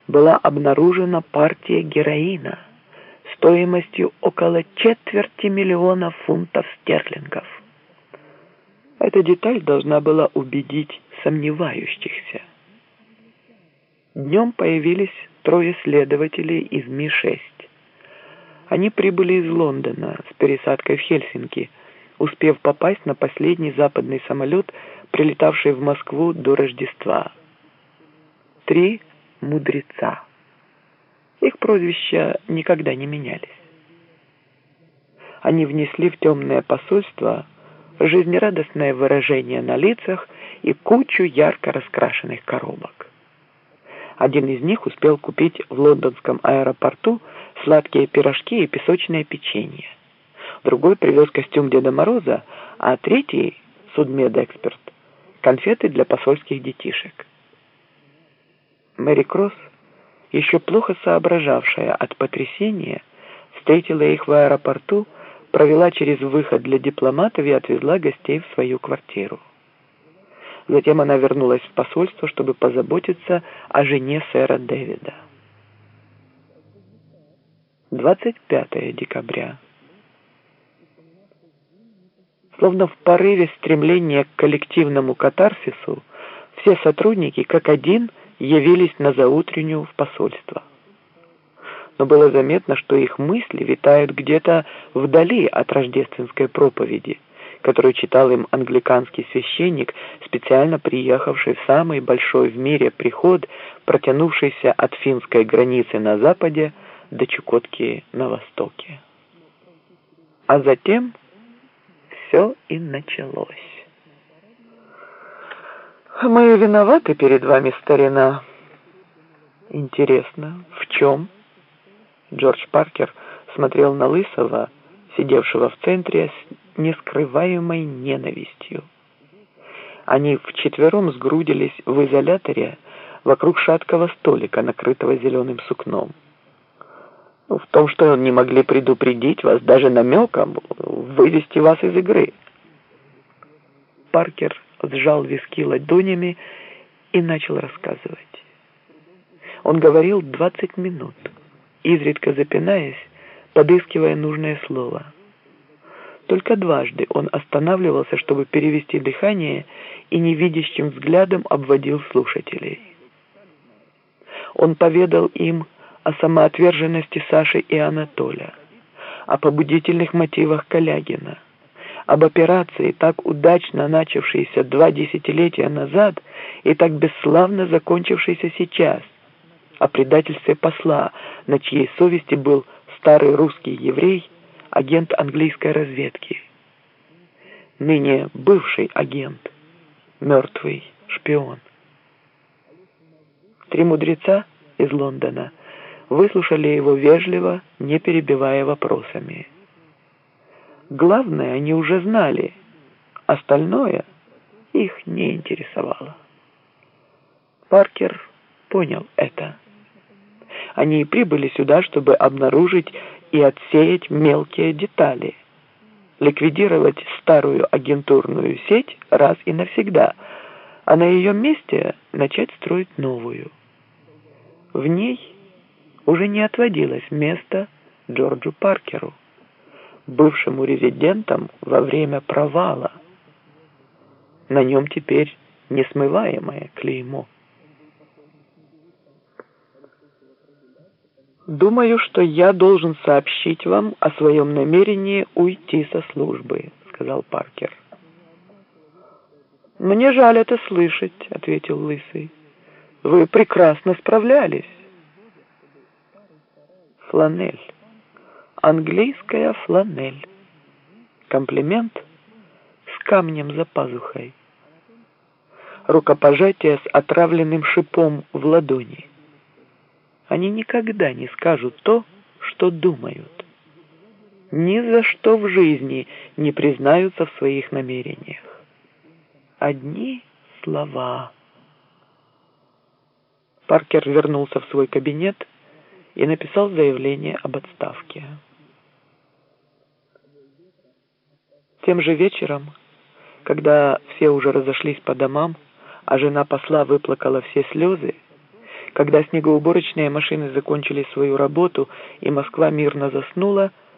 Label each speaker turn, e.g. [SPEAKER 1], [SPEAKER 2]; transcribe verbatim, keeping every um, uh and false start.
[SPEAKER 1] была обнаружена партия героина стоимостью около четверти миллиона фунтов стерлингов. Эта деталь должна была убедить сомневающихся. Днем появились трое следователей из Ми шесть. Они прибыли из Лондона с пересадкой в Хельсинки, успев попасть на последний западный самолет, прилетавший в Москву до Рождества. Три мудреца. Их прозвища никогда не менялись. Они внесли в темное посольство жизнерадостное выражение на лицах и кучу ярко раскрашенных коробок. Один из них успел купить в лондонском аэропорту сладкие пирожки и песочное печенье. Другой привез костюм Деда Мороза, а третий, судмедэксперт, конфеты для посольских детишек. Мэри Кросс, еще плохо соображавшая от потрясения, встретила их в аэропорту, провела через выход для дипломатов и отвезла гостей в свою квартиру. Затем она вернулась в посольство, чтобы позаботиться о жене сэра Дэвида. двадцать пятое декабря. Словно в порыве стремления к коллективному катарсису, все сотрудники как один явились на заутреннюю в посольство. Но было заметно, что их мысли витают где-то вдали от рождественской проповеди, которую читал им англиканский священник, специально приехавший в самый большой в мире приход, протянувшийся от финской границы на западе до Чукотки на востоке. А затем все и началось. «Мы виноваты перед вами, старина». «Интересно, в чем?» Джордж Паркер смотрел на Лысого, сидевшего в центре, с нескрываемой ненавистью. Они вчетвером сгрудились в изоляторе вокруг шаткого столика, накрытого зеленым сукном. В том, что не могли предупредить вас даже намеком, вывести вас из игры. Паркер сжал виски ладонями и начал рассказывать. Он говорил двадцать минут, изредка запинаясь, подыскивая нужное слово. Только дважды он останавливался, чтобы перевести дыхание, и невидящим взглядом обводил слушателей. Он поведал им о самоотверженности Саши и Анатолия, о побудительных мотивах Калягина, об операции, так удачно начавшейся два десятилетия назад и так бесславно закончившейся сейчас, о предательстве посла, на чьей совести был старый русский еврей, агент английской разведки. Ныне бывший агент, мертвый шпион. Три мудреца из Лондона выслушали его вежливо, не перебивая вопросами. Главное они уже знали, остальное их не интересовало. Паркер понял это. Они прибыли сюда, чтобы обнаружить и отсеять мелкие детали, ликвидировать старую агентурную сеть раз и навсегда, а на ее месте начать строить новую. В ней уже не отводилось места Джорджу Паркеру, бывшему резидентом во время провала. На нем теперь несмываемое клеймо. «Думаю, что я должен сообщить вам о своем намерении уйти со службы», — сказал Паркер. «Мне жаль это слышать», — ответил Лысый. «Вы прекрасно справлялись». Фланель. Английская фланель. Комплимент с камнем за пазухой. Рукопожатие с отравленным шипом в ладони. Они никогда не скажут то, что думают. Ни за что в жизни не признаются в своих намерениях. Одни слова. Паркер вернулся в свой кабинет и написал заявление об отставке. Тем же вечером, когда все уже разошлись по домам, а жена посла выплакала все слезы, Когда снегоуборочные машины закончили свою работу и Москва мирно заснула,